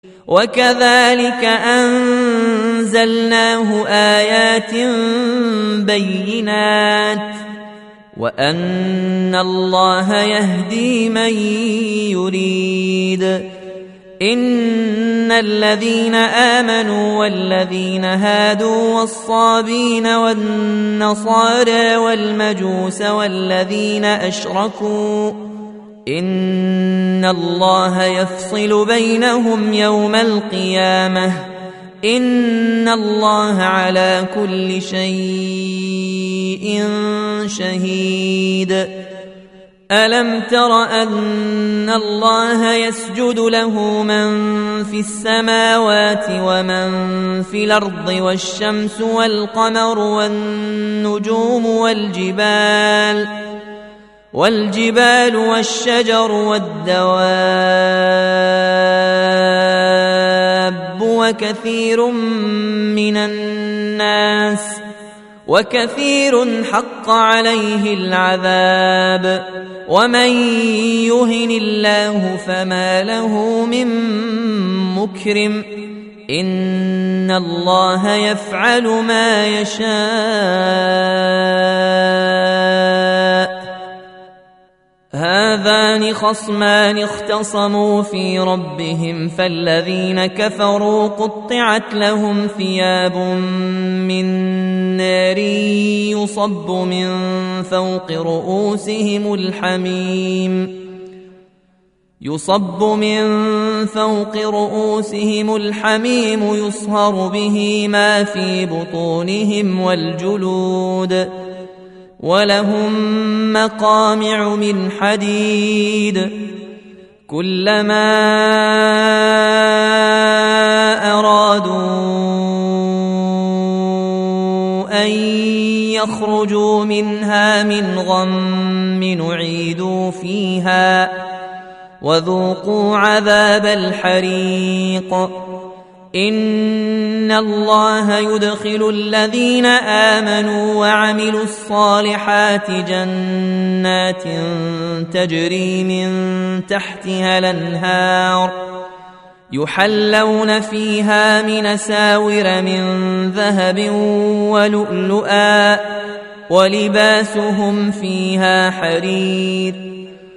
وكذلك أنزلناه آيات بينات وأن الله يهدي من يريد. إن الذين آمنوا والذين هادوا والصابين والنصارى والمجوس والذين أشركوا إن الله يفصل بينهم يوم القيامة إن الله على كل شيء شهيد. ألم تر أن الله يسجد له من في السماوات ومن في الأرض والشمس والقمر والنجوم والجبال والشجر والدواب وكثير حق عليه العذاب ومن يهن الله فما له من مكرم إن الله يفعل ما يشاء. هذان خصمان اختصموا في ربهم فالذين كفروا قطعت لهم ثياب من نار يصب من فوق رؤوسهم الحميم يصهر به ما في بطونهم والجلود ولهم مقامع من حديد كلما أرادوا أن يخرجوا منها من غم نعيدوا فيها وذوقوا عذاب الحريق. إن الله يدخل الذين آمنوا وعملوا الصالحات جنات تجري من تحتها الأنهار يحلون فيها من أساور من ذهب ولؤلؤا ولباسهم فيها حرير